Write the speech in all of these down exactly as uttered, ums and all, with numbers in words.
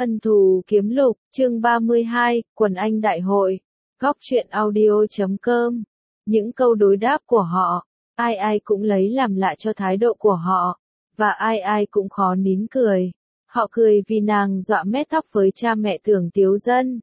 Ân thù kiếm lục, chương ba mươi hai, quần anh đại hội, góc truyện audio chấm com. Những câu đối đáp của họ, ai ai cũng lấy làm lạ cho thái độ của họ, và ai ai cũng khó nín cười. Họ cười vì nàng dọa mét tóc với cha mẹ Tưởng Tiếu Dân.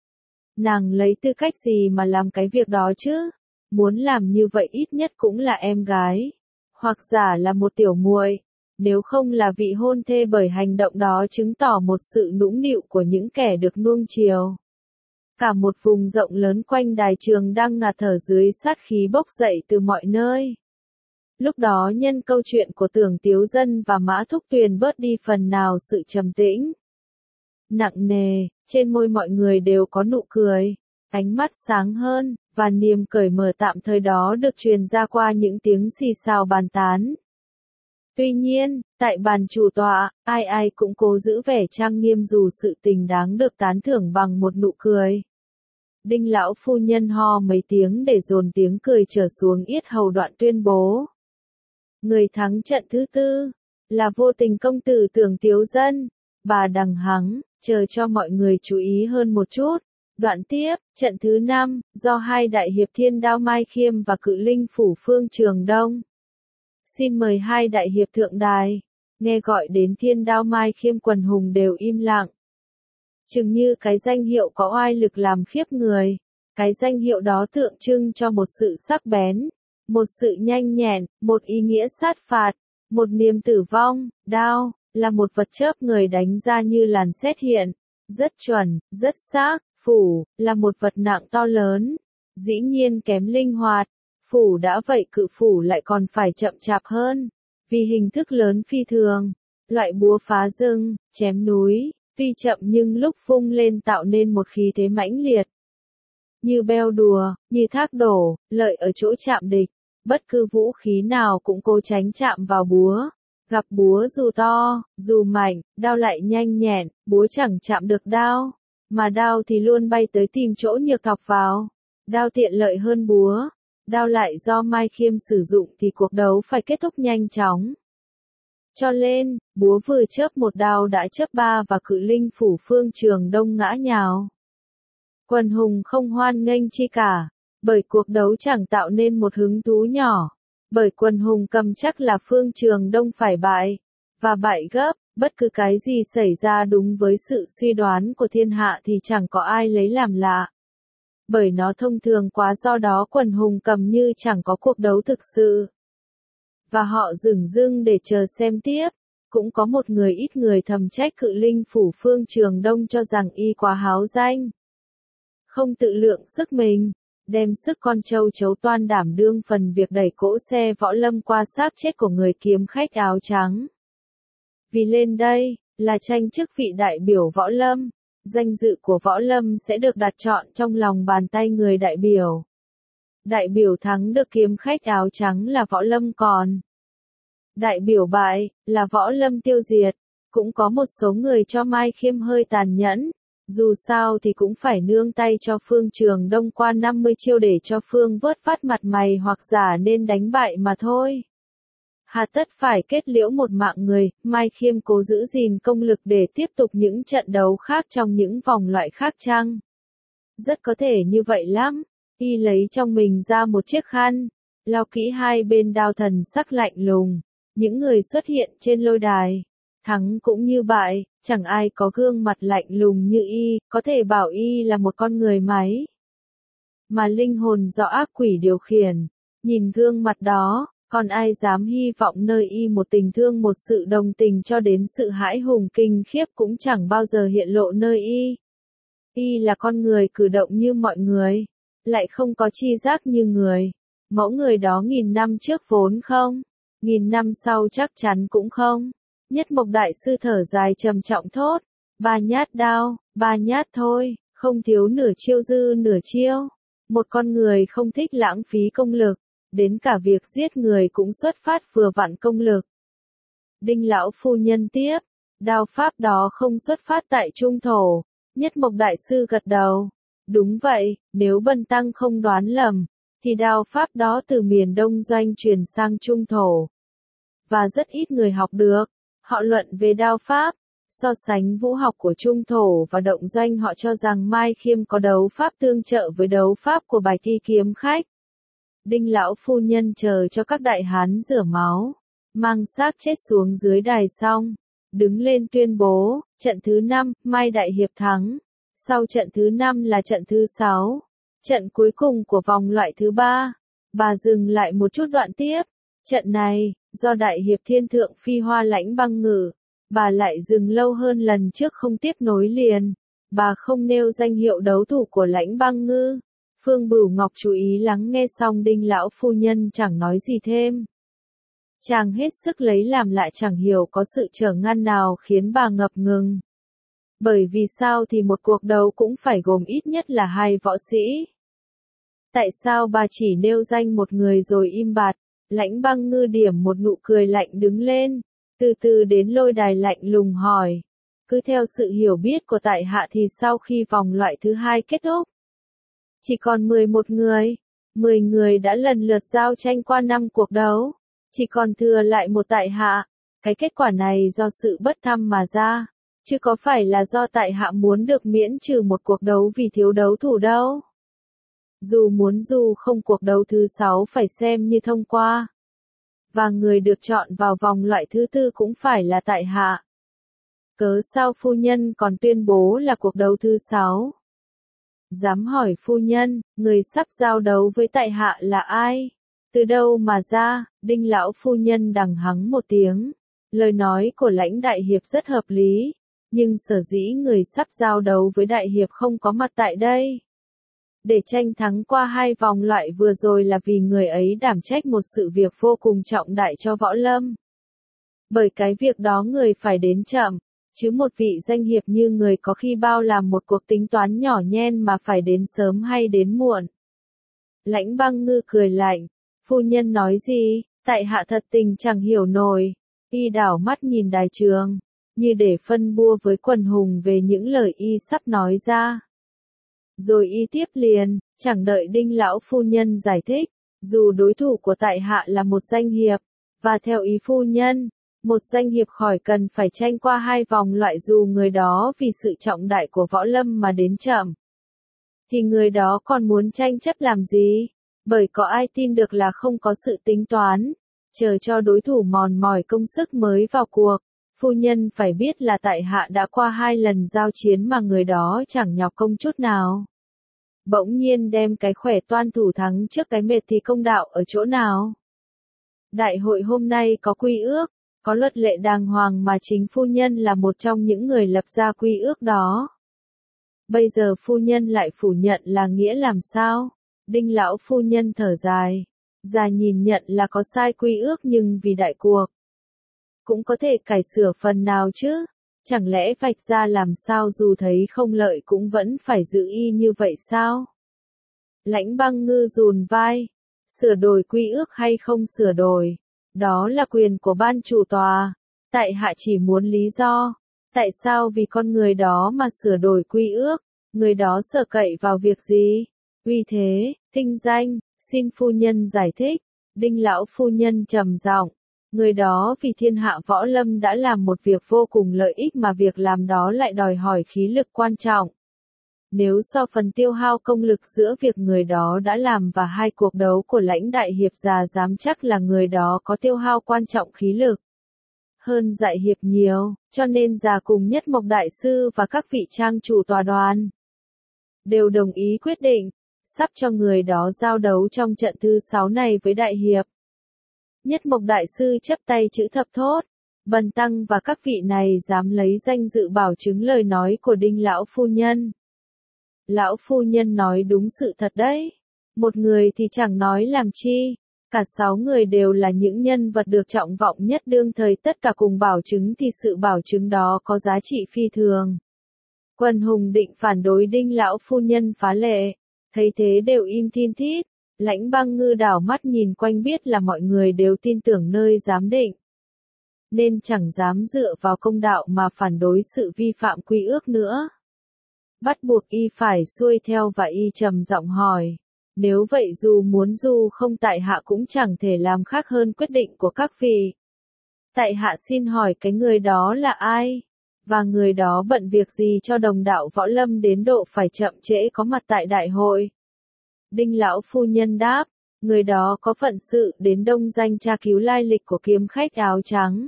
Nàng lấy tư cách gì mà làm cái việc đó chứ? Muốn làm như vậy ít nhất cũng là em gái, hoặc giả là một tiểu muội. Nếu không là vị hôn thê, bởi hành động đó chứng tỏ một sự nũng nịu của những kẻ được nuông chiều. Cả một vùng rộng lớn quanh đài trường đang ngạt thở dưới sát khí bốc dậy từ mọi nơi. Lúc đó nhân câu chuyện của Tưởng Tiếu Dân và Mã Thúc Tuyền bớt đi phần nào sự trầm tĩnh nặng nề, trên môi mọi người đều có nụ cười, ánh mắt sáng hơn, và niềm cởi mở tạm thời đó được truyền ra qua những tiếng xì xào bàn tán. Tuy nhiên, tại bàn chủ tọa, ai ai cũng cố giữ vẻ trang nghiêm dù sự tình đáng được tán thưởng bằng một nụ cười. Đinh lão phu nhân ho mấy tiếng để dồn tiếng cười trở xuống yết hầu, đoạn tuyên bố. Người thắng trận thứ tư là vô tình công tử Tưởng Tiếu Dân. Bà đằng hắng, chờ cho mọi người chú ý hơn một chút. Đoạn tiếp, trận thứ năm, do hai đại hiệp Thiên Đao Mai Khiêm và Cự Linh Phủ Phương Trường Đông. Xin mời hai đại hiệp thượng đài. Nghe gọi đến Thiên Đao Mai Khiêm, quần hùng đều im lặng. Chừng như cái danh hiệu có oai lực làm khiếp người. Cái danh hiệu đó tượng trưng cho một sự sắc bén, một sự nhanh nhẹn, một ý nghĩa sát phạt, một niềm tử vong. Đao là một vật chớp người đánh ra như làn sét hiện, rất chuẩn, rất xác. Phủ là một vật nặng to lớn, dĩ nhiên kém linh hoạt. Phủ đã vậy, cự phủ lại còn phải chậm chạp hơn, vì hình thức lớn phi thường. Loại búa phá rừng, chém núi, tuy chậm nhưng lúc vung lên tạo nên một khí thế mãnh liệt. Như beo đùa, như thác đổ, lợi ở chỗ chạm địch. Bất cứ vũ khí nào cũng cố tránh chạm vào búa. Gặp búa dù to, dù mạnh, đao lại nhanh nhẹn, búa chẳng chạm được đao, mà đao thì luôn bay tới tìm chỗ nhược thọc vào. Đao tiện lợi hơn búa. Đao lại do Mai Khiêm sử dụng thì cuộc đấu phải kết thúc nhanh chóng. Cho nên, búa vừa chớp một đao đã chớp ba và Cự Linh Phủ Phương Trường Đông ngã nhào. Quần hùng không hoan nghênh chi cả, bởi cuộc đấu chẳng tạo nên một hứng thú nhỏ. Bởi quần hùng cầm chắc là Phương Trường Đông phải bại, và bại gấp. Bất cứ cái gì xảy ra đúng với sự suy đoán của thiên hạ thì chẳng có ai lấy làm lạ. Bởi nó thông thường quá, do đó quần hùng cầm như chẳng có cuộc đấu thực sự. Và họ dửng dưng để chờ xem tiếp. Cũng có một người ít người thầm trách Cự Linh Phủ Phương Trường Đông cho rằng y quá háo danh. Không tự lượng sức mình, đem sức con trâu chấu toan đảm đương phần việc đẩy cỗ xe võ lâm qua xác chết của người kiếm khách áo trắng. Vì lên đây, là tranh chức vị đại biểu võ lâm, danh dự của võ lâm sẽ được đặt trọn trong lòng bàn tay người đại biểu. Đại biểu thắng được kiếm khách áo trắng là võ lâm còn. Đại biểu bại, là võ lâm tiêu diệt. Cũng có một số người cho Mai Khiêm hơi tàn nhẫn. Dù sao thì cũng phải nương tay cho Phương Trường Đông qua năm mươi chiêu để cho Phương vớt vát mặt mày, hoặc giả nên đánh bại mà thôi. Hà tất phải kết liễu một mạng người. Mai Khiêm cố giữ gìn công lực để tiếp tục những trận đấu khác trong những vòng loại khác chăng? Rất có thể như vậy lắm. Y lấy trong mình ra một chiếc khăn, lau kỹ hai bên đao, thần sắc lạnh lùng. Những người xuất hiện trên lôi đài, thắng cũng như bại, chẳng ai có gương mặt lạnh lùng như y, có thể bảo y là một con người máy. Mà linh hồn do ác quỷ điều khiển. Nhìn gương mặt đó, còn ai dám hy vọng nơi y một tình thương, một sự đồng tình, cho đến sự hãi hùng kinh khiếp cũng chẳng bao giờ hiện lộ nơi y. Y là con người cử động như mọi người, lại không có tri giác như người. Mẫu người đó nghìn năm trước vốn không, nghìn năm sau chắc chắn cũng không. Nhất Mộc đại sư thở dài trầm trọng thốt, ba nhát đao, ba nhát thôi, không thiếu nửa chiêu dư nửa chiêu. Một con người không thích lãng phí công lực, đến cả việc giết người cũng xuất phát vừa vặn công lực. Đinh lão phu nhân tiếp, đao pháp đó không xuất phát tại Trung Thổ. Nhất Mộc đại sư gật đầu. Đúng vậy, nếu bần tăng không đoán lầm, thì đao pháp đó từ miền Đông Doanh truyền sang Trung Thổ. Và rất ít người học được. Họ luận về đao pháp, So sánh vũ học của Trung Thổ và Động Doanh, họ cho rằng Mai Khiêm có đấu pháp tương trợ với đấu pháp của Bài Thi Kiếm Khách. Đinh lão phu nhân chờ cho các đại hán rửa máu, mang xác chết xuống dưới đài xong, đứng lên tuyên bố, trận thứ năm, Mai Đại Hiệp thắng. Sau trận thứ năm là trận thứ sáu, trận cuối cùng của vòng loại thứ ba. Bà dừng lại một chút đoạn tiếp. Trận này, do Đại Hiệp Thiên Thượng Phi Hoa Lãnh Băng Ngự, bà lại dừng lâu hơn lần trước không tiếp nối liền. Bà không nêu danh hiệu đấu thủ của Lãnh Băng Ngư. Phương Bửu Ngọc chú ý lắng nghe xong Đinh lão phu nhân chẳng nói gì thêm. Chàng hết sức lấy làm lạ, chẳng hiểu có sự trở ngăn nào khiến bà ngập ngừng. Bởi vì sao thì một cuộc đấu cũng phải gồm ít nhất là hai võ sĩ. Tại sao bà chỉ nêu danh một người rồi im bặt? Lãnh Băng Ngư điểm một nụ cười lạnh đứng lên, từ từ đến lôi đài lạnh lùng hỏi. Cứ theo sự hiểu biết của tại hạ thì sau khi vòng loại thứ hai kết thúc, chỉ còn mười một người, mười người đã lần lượt giao tranh qua năm cuộc đấu, chỉ còn thừa lại một tại hạ. Cái kết quả này do sự bất thăm mà ra, chứ có phải là do tại hạ muốn được miễn trừ một cuộc đấu vì thiếu đấu thủ đâu. Dù muốn dù không, cuộc đấu thứ sáu phải xem như thông qua. Và người được chọn vào vòng loại thứ tư cũng phải là tại hạ. Cớ sao phu nhân còn tuyên bố là cuộc đấu thứ sáu? Dám hỏi phu nhân, người sắp giao đấu với tại hạ là ai? Từ đâu mà ra? Đinh lão phu nhân đằng hắng một tiếng. Lời nói của Lãnh Đại Hiệp rất hợp lý, nhưng sở dĩ người sắp giao đấu với Đại Hiệp không có mặt tại đây để tranh thắng qua hai vòng loại vừa rồi là vì người ấy đảm trách một sự việc vô cùng trọng đại cho võ lâm. Bởi cái việc đó người phải đến chậm, chứ một vị danh hiệp như người có khi bao làm một cuộc tính toán nhỏ nhen mà phải đến sớm hay đến muộn. Lãnh Băng Ngư cười lạnh, phu nhân nói gì, tại hạ thật tình chẳng hiểu nổi. Y đảo mắt nhìn đài trường, như để phân bua với quần hùng về những lời y sắp nói ra. Rồi y tiếp liền, chẳng đợi Đinh lão phu nhân giải thích, dù đối thủ của tại hạ là một danh hiệp, và theo ý phu nhân, một danh hiệp khỏi cần phải tranh qua hai vòng loại dù người đó vì sự trọng đại của võ lâm mà đến chậm, thì người đó còn muốn tranh chấp làm gì? Bởi có ai tin được là không có sự tính toán, chờ cho đối thủ mòn mỏi công sức mới vào cuộc. Phu nhân phải biết là tại hạ đã qua hai lần giao chiến mà người đó chẳng nhọc công chút nào. Bỗng nhiên đem cái khỏe toan thủ thắng trước cái mệt thì công đạo ở chỗ nào? Đại hội hôm nay có quy ước, có luật lệ đàng hoàng mà chính phu nhân là một trong những người lập ra quy ước đó. Bây giờ phu nhân lại phủ nhận là nghĩa làm sao? Đinh lão phu nhân thở dài, già nhìn nhận là có sai quy ước nhưng vì đại cuộc cũng có thể cải sửa phần nào chứ, chẳng lẽ vạch ra làm sao dù thấy không lợi cũng vẫn phải giữ y như vậy sao? Lãnh Băng Ngư dùn vai, sửa đổi quy ước hay không sửa đổi, đó là quyền của ban chủ tòa, tại hạ chỉ muốn lý do, tại sao vì con người đó mà sửa đổi quy ước, người đó sợ cậy vào việc gì? Uy thế, tinh danh, xin phu nhân giải thích. Đinh lão phu nhân trầm giọng, người đó vì thiên hạ võ lâm đã làm một việc vô cùng lợi ích mà việc làm đó lại đòi hỏi khí lực quan trọng. Nếu so phần tiêu hao công lực giữa việc người đó đã làm và hai cuộc đấu của Lãnh Đại Hiệp, già dám chắc là người đó có tiêu hao quan trọng khí lực hơn Đại Hiệp nhiều, cho nên già cùng Nhất Mộc Đại Sư và các vị trang chủ tòa đoàn đều đồng ý quyết định sắp cho người đó giao đấu trong trận thứ sáu này với Đại Hiệp. Nhất Mộc Đại Sư chắp tay chữ thập thốt, Bần tăng và các vị này dám lấy danh dự bảo chứng lời nói của Đinh lão phu nhân. Lão phu nhân nói đúng sự thật đấy. Một người thì chẳng nói làm chi, cả sáu người đều là những nhân vật được trọng vọng nhất đương thời, tất cả cùng bảo chứng thì sự bảo chứng đó có giá trị phi thường. Quần hùng định phản đối Đinh lão phu nhân phá lệ, thấy thế đều im thin thít. Lãnh Băng Ngư đảo mắt nhìn quanh biết là mọi người đều tin tưởng nơi giám định, nên chẳng dám dựa vào công đạo mà phản đối sự vi phạm quy ước nữa. Bắt buộc y phải xuôi theo và y trầm giọng hỏi, nếu vậy dù muốn dù không tại hạ cũng chẳng thể làm khác hơn quyết định của các vị. Tại hạ xin hỏi cái người đó là ai? Và người đó bận việc gì cho đồng đạo võ lâm đến độ phải chậm trễ có mặt tại đại hội? Đinh lão phu nhân đáp, người đó có phận sự đến đông danh tra cứu lai lịch của kiếm khách áo trắng.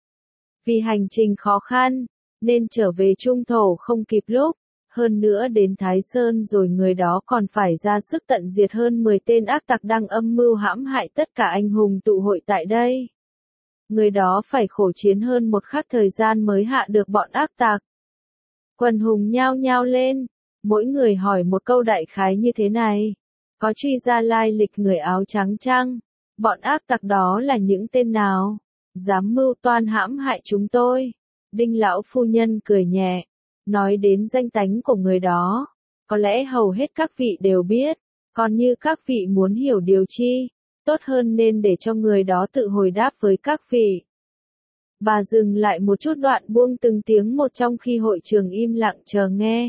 Vì hành trình khó khăn, nên trở về trung thổ không kịp lúc, hơn nữa đến Thái Sơn rồi người đó còn phải ra sức tận diệt hơn mười tên ác tặc đang âm mưu hãm hại tất cả anh hùng tụ hội tại đây. Người đó phải khổ chiến hơn một khắc thời gian mới hạ được bọn ác tặc. Quần hùng nhao nhao lên, mỗi người hỏi một câu đại khái như thế này. Có truy ra lai lịch người áo trắng chăng? Bọn ác tặc đó là những tên nào? Dám mưu toan hãm hại chúng tôi? Đinh lão phu nhân cười nhẹ, nói đến danh tánh của người đó. Có lẽ hầu hết các vị đều biết, còn như các vị muốn hiểu điều chi, tốt hơn nên để cho người đó tự hồi đáp với các vị. Bà dừng lại một chút đoạn buông từng tiếng một trong khi hội trường im lặng chờ nghe.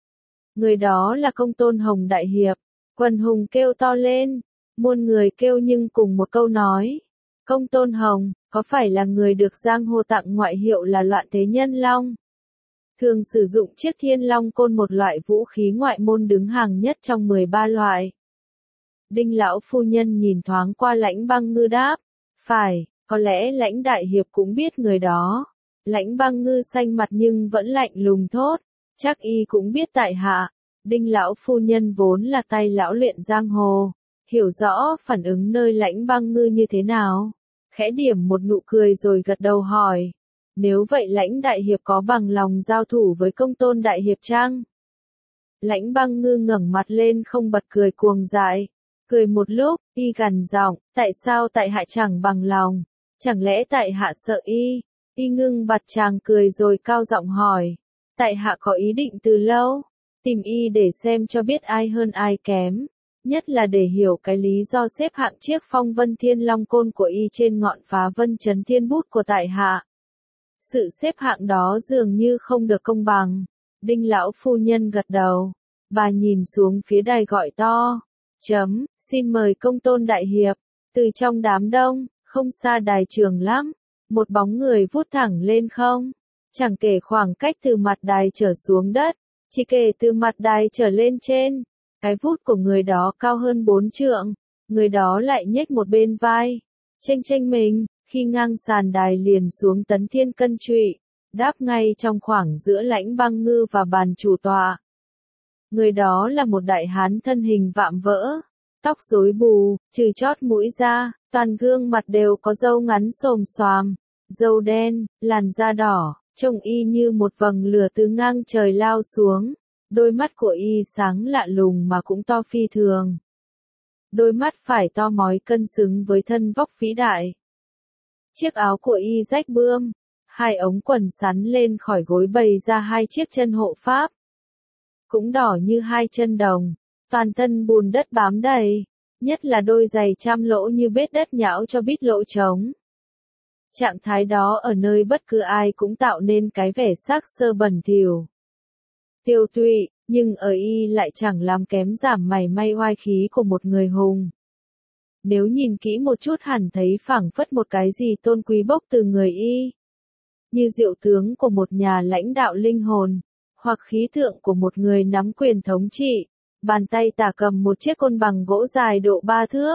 Người đó là Công Tôn Hồng đại hiệp. Quần hùng kêu to lên, muôn người kêu nhưng cùng một câu nói. Công Tôn Hồng, có phải là người được giang hồ tặng ngoại hiệu là Loạn Thế Nhân Long? Thường sử dụng chiếc Thiên Long côn, một loại vũ khí ngoại môn đứng hàng nhất trong mười ba loại. Đinh lão phu nhân nhìn thoáng qua Lãnh Băng Ngư đáp, phải, có lẽ Lãnh đại hiệp cũng biết người đó. Lãnh Băng Ngư xanh mặt nhưng vẫn lạnh lùng thốt, chắc y cũng biết tại hạ. Đinh lão phu nhân vốn là tay lão luyện giang hồ, hiểu rõ phản ứng nơi Lãnh Băng Ngư như thế nào, khẽ điểm một nụ cười rồi gật đầu hỏi, nếu vậy Lãnh đại hiệp có bằng lòng giao thủ với Công Tôn đại hiệp chăng? Lãnh Băng Ngư ngẩng mặt lên không bật cười cuồng dại, cười một lúc, y gằn giọng, tại sao tại hạ chẳng bằng lòng, chẳng lẽ tại hạ sợ y? Y ngưng bặt chàng cười rồi cao giọng hỏi, tại hạ có ý định từ lâu, tìm y để xem cho biết ai hơn ai kém, nhất là để hiểu cái lý do xếp hạng chiếc Phong Vân Thiên Long côn của y trên ngọn Phá Vân Chấn Thiên bút của tại hạ. Sự xếp hạng đó dường như không được công bằng. Đinh lão phu nhân gật đầu, bà nhìn xuống phía đài gọi to, chấm, xin mời Công Tôn đại hiệp. Từ trong đám đông, không xa đài trường lắm, một bóng người vút thẳng lên không, chẳng kể khoảng cách từ mặt đài trở xuống đất, chỉ kể từ mặt đài trở lên trên, cái vút của người đó cao hơn bốn trượng, người đó lại nhếch một bên vai, chênh chênh mình, khi ngang sàn đài liền xuống tấn thiên cân trụy, đáp ngay trong khoảng giữa Lãnh Băng Ngư và bàn chủ tọa. Người đó là một đại hán thân hình vạm vỡ, tóc rối bù, trừ chót mũi ra, toàn gương mặt đều có râu ngắn xồm xoàm, râu đen, làn da đỏ, trông y như một vầng lửa từ ngang trời lao xuống. Đôi mắt của y sáng lạ lùng mà cũng to phi thường. Đôi mắt phải to mói cân xứng với thân vóc vĩ đại. Chiếc áo của y rách bươm, hai ống quần sắn lên khỏi gối bày ra hai chiếc chân hộ pháp. Cũng đỏ như hai chân đồng, toàn thân bùn đất bám đầy, nhất là đôi giày trăm lỗ như bết đất nhão cho bít lỗ trống. Trạng thái đó ở nơi bất cứ ai cũng tạo nên cái vẻ xác sơ bẩn thỉu, tiêu tụy, nhưng ở y lại chẳng làm kém giảm mảy may oai khí của một người hùng. Nếu nhìn kỹ một chút hẳn thấy phảng phất một cái gì tôn quý bốc từ người y, như diệu tướng của một nhà lãnh đạo linh hồn, hoặc khí tượng của một người nắm quyền thống trị. Bàn tay tả cầm một chiếc côn bằng gỗ dài độ ba thước.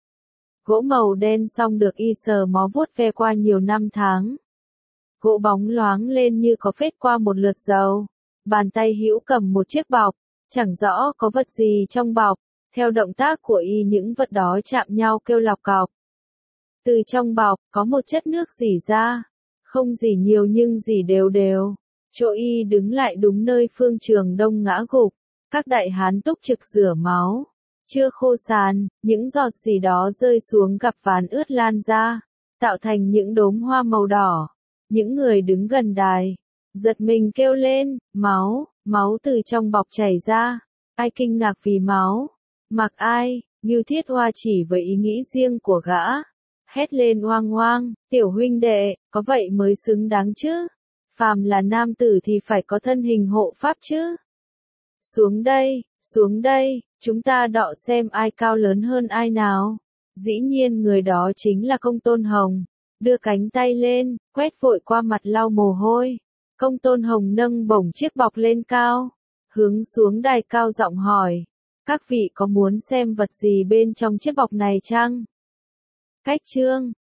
Gỗ màu đen song được y sờ mó vuốt ve qua nhiều năm tháng. Gỗ bóng loáng lên như có phết qua một lượt dầu. Bàn tay hữu cầm một chiếc bọc, chẳng rõ có vật gì trong bọc, theo động tác của y những vật đó chạm nhau kêu lọc cọc. Từ trong bọc, có một chất nước rỉ ra, không rỉ nhiều nhưng rỉ đều đều. Chỗ y đứng lại đúng nơi Phương Trường Đông ngã gục, các đại hán túc trực rửa máu. Chưa khô sàn, những giọt gì đó rơi xuống gặp ván ướt lan ra, tạo thành những đốm hoa màu đỏ. Những người đứng gần đài giật mình kêu lên, máu, máu từ trong bọc chảy ra. Ai kinh ngạc vì máu? Mặc ai? Ngưu Thiết Hoa chỉ với ý nghĩ riêng của gã, hét lên oang oang, tiểu huynh đệ, có vậy mới xứng đáng chứ? Phàm là nam tử thì phải có thân hình hộ pháp chứ? Xuống đây, xuống đây, chúng ta đọ xem ai cao lớn hơn ai nào. Dĩ nhiên người đó chính là Công Tôn Hồng, đưa cánh tay lên, quét vội qua mặt lau mồ hôi. Công Tôn Hồng nâng bổng chiếc bọc lên cao, hướng xuống đài cao giọng hỏi, các vị có muốn xem vật gì bên trong chiếc bọc này chăng? Khách trương,